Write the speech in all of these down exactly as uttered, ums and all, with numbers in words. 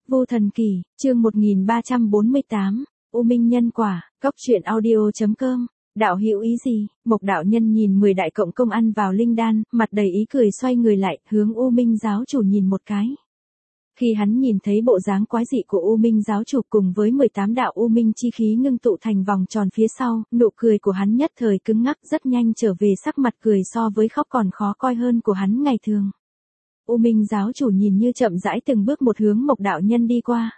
Vô Thần Kỳ, chương một nghìn ba trăm bốn mươi tám, U Minh Nhân Quả, Cóc Truyện Audio chấm com. Đạo hữu ý gì? Mộc đạo nhân nhìn mười đại cộng công ăn vào linh đan, mặt đầy ý cười xoay người lại, hướng U Minh giáo chủ nhìn một cái. Khi hắn nhìn thấy bộ dáng quái dị của U Minh giáo chủ cùng với mười tám đạo U Minh chi khí ngưng tụ thành vòng tròn phía sau, nụ cười của hắn nhất thời cứng ngắc, rất nhanh trở về sắc mặt cười so với khóc còn khó coi hơn của hắn ngày thường. U Minh giáo chủ nhìn như chậm rãi từng bước một hướng Mộc đạo nhân đi qua.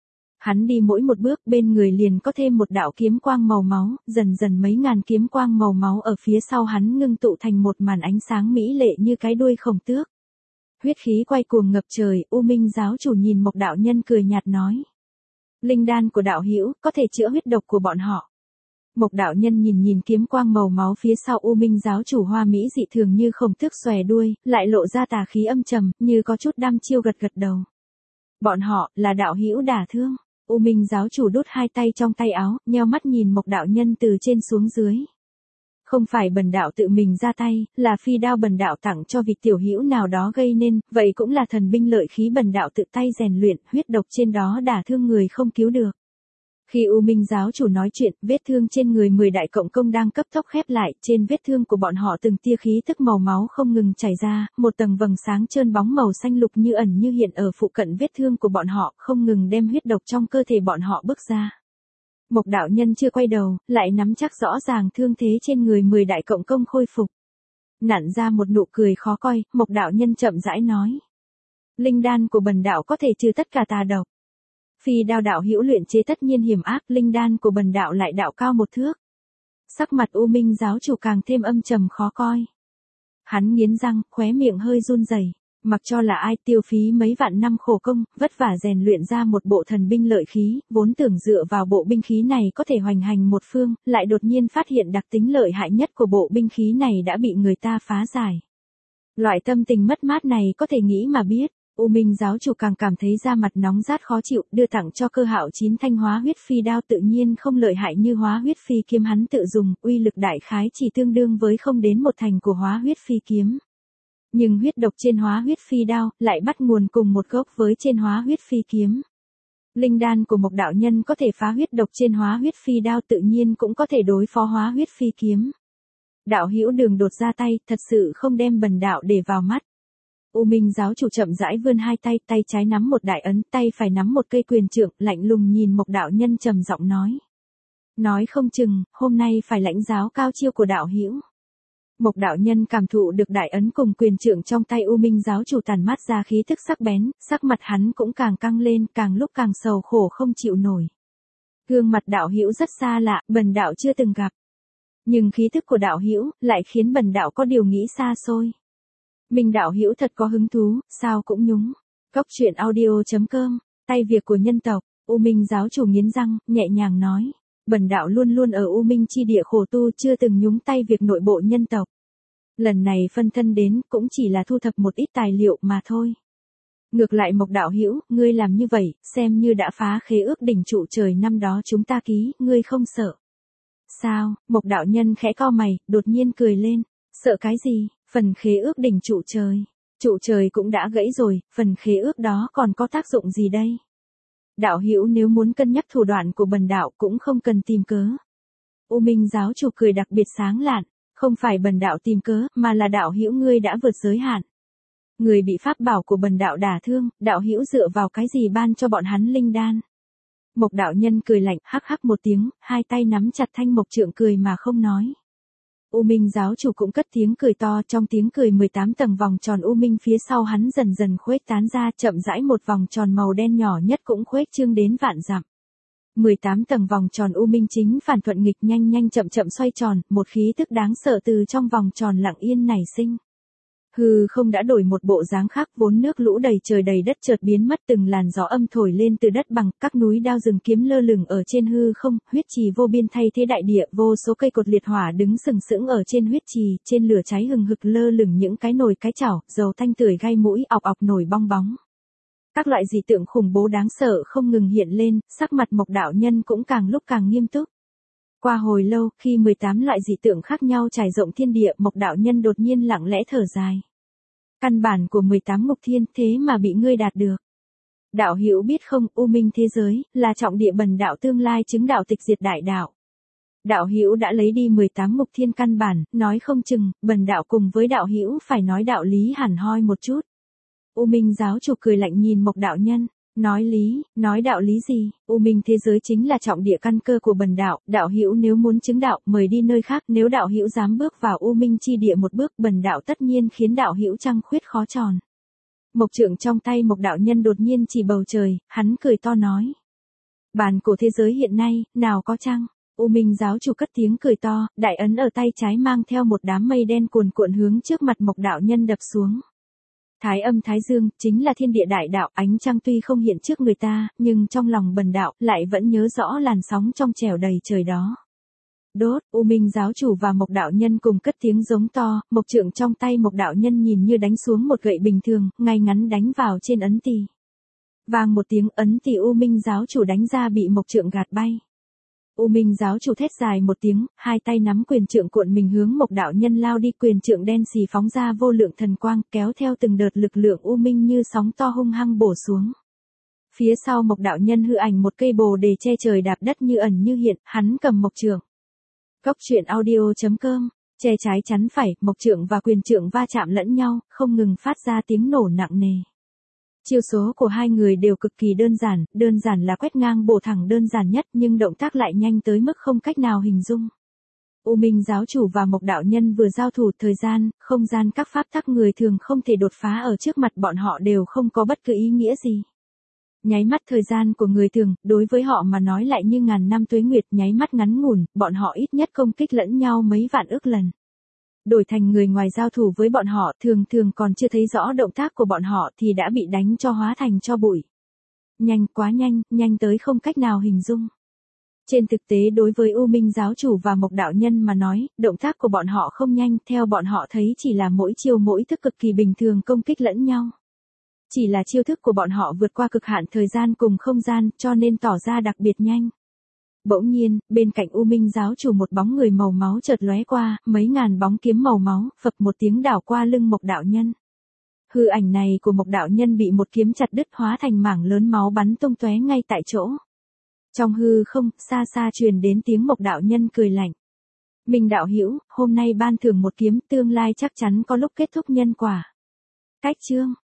Hắn đi mỗi một bước bên người liền có thêm một đạo kiếm quang màu máu, dần dần mấy ngàn kiếm quang màu máu ở phía sau hắn ngưng tụ thành một màn ánh sáng mỹ lệ như cái đuôi khổng tước. Huyết khí quay cuồng ngập trời, U Minh giáo chủ nhìn Mộc đạo nhân cười nhạt nói. Linh đan của đạo hữu có thể chữa huyết độc của bọn họ. Mộc đạo nhân nhìn nhìn kiếm quang màu máu phía sau U Minh giáo chủ hoa mỹ dị thường như khổng tước xòe đuôi, lại lộ ra tà khí âm trầm, như có chút đăm chiêu gật gật đầu. Bọn họ là đạo hữu đả thương. U Minh giáo chủ đút hai tay trong tay áo, nheo mắt nhìn Mộc đạo nhân từ trên xuống dưới. Không phải bần đạo tự mình ra tay, là phi đao bần đạo tặng cho vị tiểu hữu nào đó gây nên, vậy cũng là thần binh lợi khí bần đạo tự tay rèn luyện, huyết độc trên đó đả thương người không cứu được. Khi U Minh giáo chủ nói chuyện, vết thương trên người mười đại cộng công đang cấp tốc khép lại, trên vết thương của bọn họ từng tia khí tức màu máu không ngừng chảy ra, một tầng vầng sáng trơn bóng màu xanh lục như ẩn như hiện ở phụ cận vết thương của bọn họ, không ngừng đem huyết độc trong cơ thể bọn họ bước ra. Mộc đạo nhân chưa quay đầu, lại nắm chắc rõ ràng thương thế trên người mười đại cộng công khôi phục. Nặn ra một nụ cười khó coi, Mộc đạo nhân chậm rãi nói. Linh đan của bần đạo có thể trừ tất cả tà độc. Phi đao đạo hữu luyện chế tất nhiên hiểm ác, linh đan của bần đạo lại đạo cao một thước. Sắc mặt U Minh giáo chủ càng thêm âm trầm khó coi. Hắn nghiến răng, khóe miệng hơi run rẩy, mặc cho là ai tiêu phí mấy vạn năm khổ công, vất vả rèn luyện ra một bộ thần binh lợi khí, vốn tưởng dựa vào bộ binh khí này có thể hoành hành một phương, lại đột nhiên phát hiện đặc tính lợi hại nhất của bộ binh khí này đã bị người ta phá giải. Loại tâm tình mất mát này có thể nghĩ mà biết. U Minh giáo chủ càng cảm thấy da mặt nóng rát khó chịu, đưa tặng cho Cơ Hạo chín thanh hóa huyết phi đao tự nhiên không lợi hại như hóa huyết phi kiếm hắn tự dùng, uy lực đại khái chỉ tương đương với không đến một thành của hóa huyết phi kiếm. Nhưng huyết độc trên hóa huyết phi đao lại bắt nguồn cùng một gốc với trên hóa huyết phi kiếm. Linh đan của Mộc đạo nhân có thể phá huyết độc trên hóa huyết phi đao tự nhiên cũng có thể đối phó hóa huyết phi kiếm. Đạo hữu đường đột ra tay, thật sự không đem bần đạo để vào mắt. U Minh giáo chủ chậm rãi vươn hai tay, tay trái nắm một đại ấn, tay phải nắm một cây quyền trượng, lạnh lùng nhìn Mộc đạo nhân trầm giọng nói. Nói không chừng, hôm nay phải lãnh giáo cao chiêu của đạo hữu. Mộc đạo nhân cảm thụ được đại ấn cùng quyền trượng trong tay U Minh giáo chủ tản mát ra khí tức sắc bén, sắc mặt hắn cũng càng căng lên, càng lúc càng sầu khổ không chịu nổi. Gương mặt đạo hữu rất xa lạ, bần đạo chưa từng gặp. Nhưng khí tức của đạo hữu lại khiến bần đạo có điều nghĩ xa xôi. Minh đạo hữu thật có hứng thú, sao cũng nhúng. Cóc Truyện Audio chấm com, tay việc của nhân tộc. U Minh giáo chủ nghiến răng, nhẹ nhàng nói. Bần đạo luôn luôn ở U Minh chi địa khổ tu, chưa từng nhúng tay việc nội bộ nhân tộc. Lần này phân thân đến cũng chỉ là thu thập một ít tài liệu mà thôi. Ngược lại Mộc đạo hữu, ngươi làm như vậy, xem như đã phá khế ước đỉnh trụ trời năm đó chúng ta ký, ngươi không sợ. Sao? Mộc đạo nhân khẽ cau mày, đột nhiên cười lên. Sợ cái gì? Phần khế ước đỉnh trụ trời. Trụ trời cũng đã gãy rồi, phần khế ước đó còn có tác dụng gì đây? Đạo hữu nếu muốn cân nhắc thủ đoạn của bần đạo cũng không cần tìm cớ. U Minh giáo chủ cười đặc biệt sáng lạn, không phải bần đạo tìm cớ, mà là đạo hữu ngươi đã vượt giới hạn. Người bị pháp bảo của bần đạo đả thương, đạo hữu dựa vào cái gì ban cho bọn hắn linh đan? Mộc đạo nhân cười lạnh, hắc hắc một tiếng, hai tay nắm chặt thanh mộc trượng cười mà không nói. U Minh giáo chủ cũng cất tiếng cười to, trong tiếng cười mười tám tầng vòng tròn U Minh phía sau hắn dần dần khuếch tán ra, chậm rãi một vòng tròn màu đen nhỏ nhất cũng khuếch trương đến vạn dặm. mười tám tầng vòng tròn U Minh chính phản thuận nghịch nhanh nhanh chậm chậm xoay tròn, một khí tức đáng sợ từ trong vòng tròn lặng yên nảy sinh. Hư không đã đổi một bộ dáng khác, vốn nước lũ đầy trời đầy đất chợt biến mất, từng làn gió âm thổi lên từ đất bằng, các núi đao rừng kiếm lơ lửng ở trên hư không, huyết trì vô biên thay thế đại địa, vô số cây cột liệt hỏa đứng sừng sững ở trên huyết trì, trên lửa cháy hừng hực lơ lửng những cái nồi cái chảo, dầu thanh tưởi gai mũi, ọc ọc nổi bong bóng. Các loại dị tượng khủng bố đáng sợ không ngừng hiện lên, sắc mặt Mộc đạo nhân cũng càng lúc càng nghiêm túc. Qua hồi lâu, khi mười tám loại dị tượng khác nhau trải rộng thiên địa, Mộc đạo nhân đột nhiên lặng lẽ thở dài. Căn bản của mười tám ngục thiên thế mà bị ngươi đạt được. Đạo hữu biết không, U Minh thế giới, là trọng địa bần đạo tương lai chứng đạo tịch diệt đại đạo. Đạo hữu đã lấy đi mười tám mục thiên căn bản, nói không chừng, bần đạo cùng với đạo hữu phải nói đạo lý hẳn hoi một chút. U Minh giáo chủ cười lạnh nhìn Mộc đạo nhân, nói lý, nói đạo lý gì, U Minh thế giới chính là trọng địa căn cơ của bần đạo, đạo hữu nếu muốn chứng đạo, mời đi nơi khác, nếu đạo hữu dám bước vào U Minh chi địa một bước, bần đạo tất nhiên khiến đạo hữu trăng khuyết khó tròn. Mộc trượng trong tay Mộc đạo nhân đột nhiên chỉ bầu trời, hắn cười to nói. Bàn cổ thế giới hiện nay, nào có trăng? U Minh giáo chủ cất tiếng cười to, đại ấn ở tay trái mang theo một đám mây đen cuồn cuộn hướng trước mặt Mộc đạo nhân đập xuống. Thái âm thái dương, chính là thiên địa đại đạo, ánh trăng tuy không hiện trước người ta, nhưng trong lòng bần đạo, lại vẫn nhớ rõ làn sóng trong trẻo đầy trời đó. Đốt, U Minh giáo chủ và Mộc đạo nhân cùng cất tiếng giống to, mộc trượng trong tay Mộc đạo nhân nhìn như đánh xuống một gậy bình thường, ngay ngắn đánh vào trên ấn tỳ. Vang một tiếng, ấn tỳ U Minh giáo chủ đánh ra bị mộc trượng gạt bay. U Minh giáo chủ thét dài một tiếng, hai tay nắm quyền trượng cuộn mình hướng Mộc đạo nhân lao đi, quyền trượng đen xì phóng ra vô lượng thần quang, kéo theo từng đợt lực lượng U Minh như sóng to hung hăng bổ xuống. Phía sau Mộc đạo nhân hư ảnh một cây bồ đề che trời đạp đất như ẩn như hiện, hắn cầm mộc trượng. Cốc truyện audio chấm com, che trái chắn phải, mộc trượng và quyền trượng va chạm lẫn nhau, không ngừng phát ra tiếng nổ nặng nề. Chiêu số của hai người đều cực kỳ đơn giản, đơn giản là quét ngang bổ thẳng đơn giản nhất, nhưng động tác lại nhanh tới mức không cách nào hình dung. U Minh giáo chủ và Mộc đạo nhân vừa giao thủ, thời gian, không gian các pháp tắc người thường không thể đột phá ở trước mặt bọn họ đều không có bất cứ ý nghĩa gì. Nháy mắt thời gian của người thường, đối với họ mà nói lại như ngàn năm tuế nguyệt, nháy mắt ngắn ngủn, bọn họ ít nhất công kích lẫn nhau mấy vạn ức lần. Đổi thành người ngoài giao thủ với bọn họ, thường thường còn chưa thấy rõ động tác của bọn họ thì đã bị đánh cho hóa thành cho bụi. Nhanh, quá nhanh, nhanh tới không cách nào hình dung. Trên thực tế đối với U Minh giáo chủ và Mộc đạo nhân mà nói, động tác của bọn họ không nhanh, theo bọn họ thấy chỉ là mỗi chiêu mỗi thức cực kỳ bình thường công kích lẫn nhau. Chỉ là chiêu thức của bọn họ vượt qua cực hạn thời gian cùng không gian, cho nên tỏ ra đặc biệt nhanh. Bỗng nhiên, bên cạnh U Minh giáo chủ một bóng người màu máu chợt lóe qua, mấy ngàn bóng kiếm màu máu, phập một tiếng đảo qua lưng Mộc đạo nhân. Hư ảnh này của Mộc đạo nhân bị một kiếm chặt đứt, hóa thành mảng lớn máu bắn tung tóe ngay tại chỗ. Trong hư không, xa xa truyền đến tiếng Mộc đạo nhân cười lạnh. Minh đạo hữu, hôm nay ban thưởng một kiếm, tương lai chắc chắn có lúc kết thúc nhân quả. Cách chương